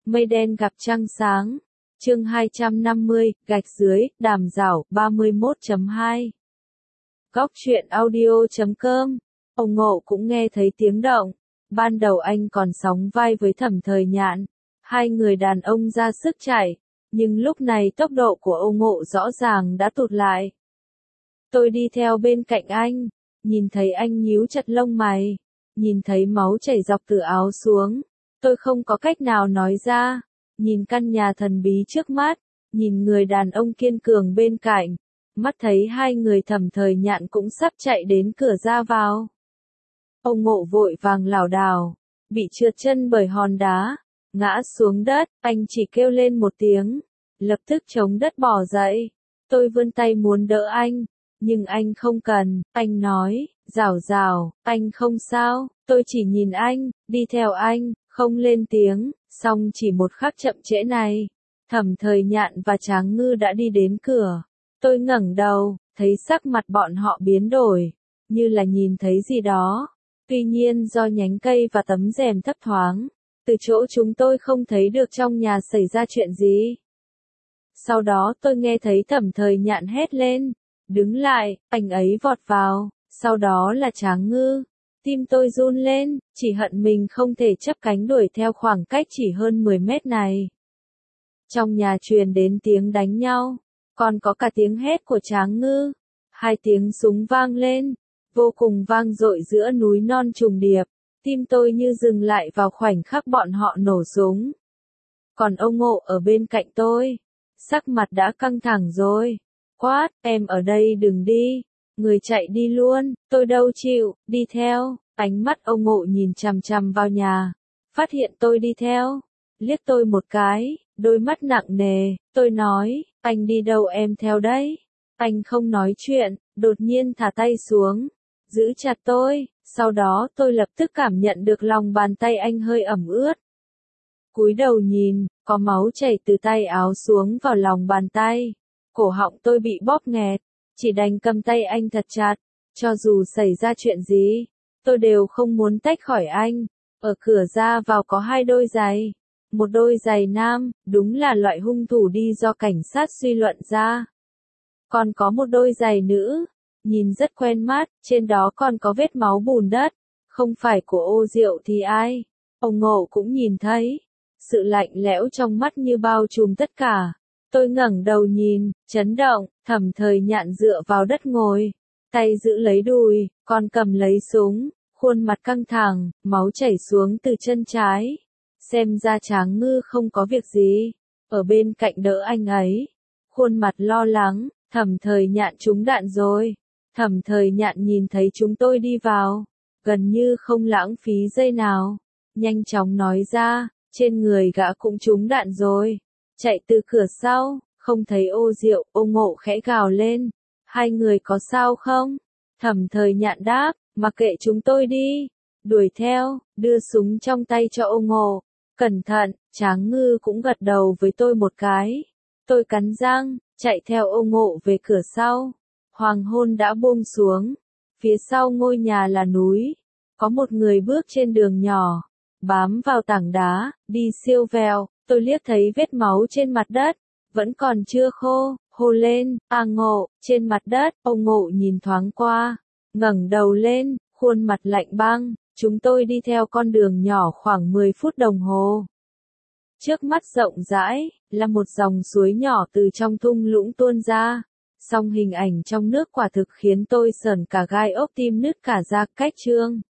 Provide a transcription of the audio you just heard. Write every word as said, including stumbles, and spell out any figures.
Mây đen gặp trăng sáng. Chương hai trăm năm mươi, gạch dưới, đàm rảo, ba mươi mốt chấm hai. Góc truyện audio chấm com. Ông Ngộ cũng nghe thấy tiếng động. Ban đầu anh còn sóng vai với Thẩm Thời Nhạn. Hai người đàn ông ra sức chạy. Nhưng lúc này tốc độ của ông Ngộ rõ ràng đã tụt lại. Tôi đi theo bên cạnh anh. Nhìn thấy anh nhíu chặt lông mày. Nhìn thấy máu chảy dọc từ áo xuống. Tôi không có cách nào nói ra. Nhìn căn nhà thần bí trước mắt. Nhìn người đàn ông kiên cường bên cạnh. Mắt thấy hai người Thẩm Thời Nhạn cũng sắp chạy đến cửa ra vào. Ông Ngộ vội vàng lảo đảo. Bị trượt chân bởi hòn đá. Ngã xuống đất. Anh chỉ kêu lên một tiếng. Lập tức chống đất bò dậy. Tôi vươn tay muốn đỡ anh. Nhưng anh không cần. Anh nói. Rảo rảo. Anh không sao. Tôi chỉ nhìn anh. Đi theo anh. Không lên tiếng. Xong chỉ một khắc chậm trễ này. Thẩm Thời Nhạn và Tráng Ngư đã đi đến cửa. Tôi ngẩng đầu. Thấy sắc mặt bọn họ biến đổi. Như là nhìn thấy gì đó. Tuy nhiên do nhánh cây và tấm rèm thấp thoáng. Từ chỗ chúng tôi không thấy được trong nhà xảy ra chuyện gì. Sau đó tôi nghe thấy Thẩm Thời Nhạn hét lên. Đứng lại, anh ấy vọt vào. Sau đó là Tráng Ngư. Tim tôi run lên, chỉ hận mình không thể chắp cánh đuổi theo khoảng cách chỉ hơn mười mét này. Trong nhà truyền đến tiếng đánh nhau. Còn có cả tiếng hét của Tráng Ngư. Hai tiếng súng vang lên. Vô cùng vang dội giữa núi non trùng điệp. Tim tôi như dừng lại vào khoảnh khắc bọn họ nổ súng. Còn ông Ngộ ở bên cạnh tôi. Sắc mặt đã căng thẳng rồi. Quát, em ở đây đừng đi. Người chạy đi luôn, tôi đâu chịu, đi theo. Ánh mắt ông Ngộ nhìn chằm chằm vào nhà. Phát hiện tôi đi theo. Liếc tôi một cái, đôi mắt nặng nề. Tôi nói, anh đi đâu em theo đấy. Anh không nói chuyện, đột nhiên thả tay xuống. Giữ chặt tôi, sau đó tôi lập tức cảm nhận được lòng bàn tay anh hơi ẩm ướt. Cúi đầu nhìn, có máu chảy từ tay áo xuống vào lòng bàn tay. Cổ họng tôi bị bóp nghẹt, chỉ đành cầm tay anh thật chặt. Cho dù xảy ra chuyện gì, tôi đều không muốn tách khỏi anh. Ở cửa ra vào có hai đôi giày. Một đôi giày nam, đúng là loại hung thủ đi do cảnh sát suy luận ra. Còn có một đôi giày nữ, nhìn rất quen mắt, trên đó còn có vết máu bùn đất. Không phải của Ô Diệu thì ai? Ông Ngộ cũng nhìn thấy. Sự lạnh lẽo trong mắt như bao trùm tất cả. Tôi ngẩng đầu nhìn, chấn động, Thẩm Thời Nhạn dựa vào đất ngồi. Tay giữ lấy đùi, còn cầm lấy súng, khuôn mặt căng thẳng, máu chảy xuống từ chân trái. Xem ra Tráng Ngư không có việc gì. Ở bên cạnh đỡ anh ấy. Khuôn mặt lo lắng, Thẩm Thời Nhạn trúng đạn rồi. Thẩm Thời Nhạn nhìn thấy chúng tôi đi vào. Gần như không lãng phí giây nào. Nhanh chóng nói ra, trên người gã cũng trúng đạn rồi. Chạy từ cửa sau, không thấy Ô Diệu, ông Ngộ khẽ gào lên. Hai người có sao không? Thẩm Thời Nhạn đáp, mặc kệ chúng tôi đi. Đuổi theo, đưa súng trong tay cho ông Ngộ. Cẩn thận, Tráng Ngư cũng gật đầu với tôi một cái. Tôi cắn răng, chạy theo ông Ngộ về cửa sau. Hoàng hôn đã buông xuống. Phía sau ngôi nhà là núi. Có một người bước trên đường nhỏ. Bám vào tảng đá, đi siêu vẹo. Tôi liếc thấy vết máu trên mặt đất. Vẫn còn chưa khô, hô lên, a Ngộ, trên mặt đất. Ông Ngộ nhìn thoáng qua. Ngẩng đầu lên, khuôn mặt lạnh băng. Chúng tôi đi theo con đường nhỏ khoảng mười phút đồng hồ. Trước mắt rộng rãi, là một dòng suối nhỏ từ trong thung lũng tuôn ra. Song hình ảnh trong nước quả thực khiến tôi sởn cả gai ốc tim nứt cả da. Cách chương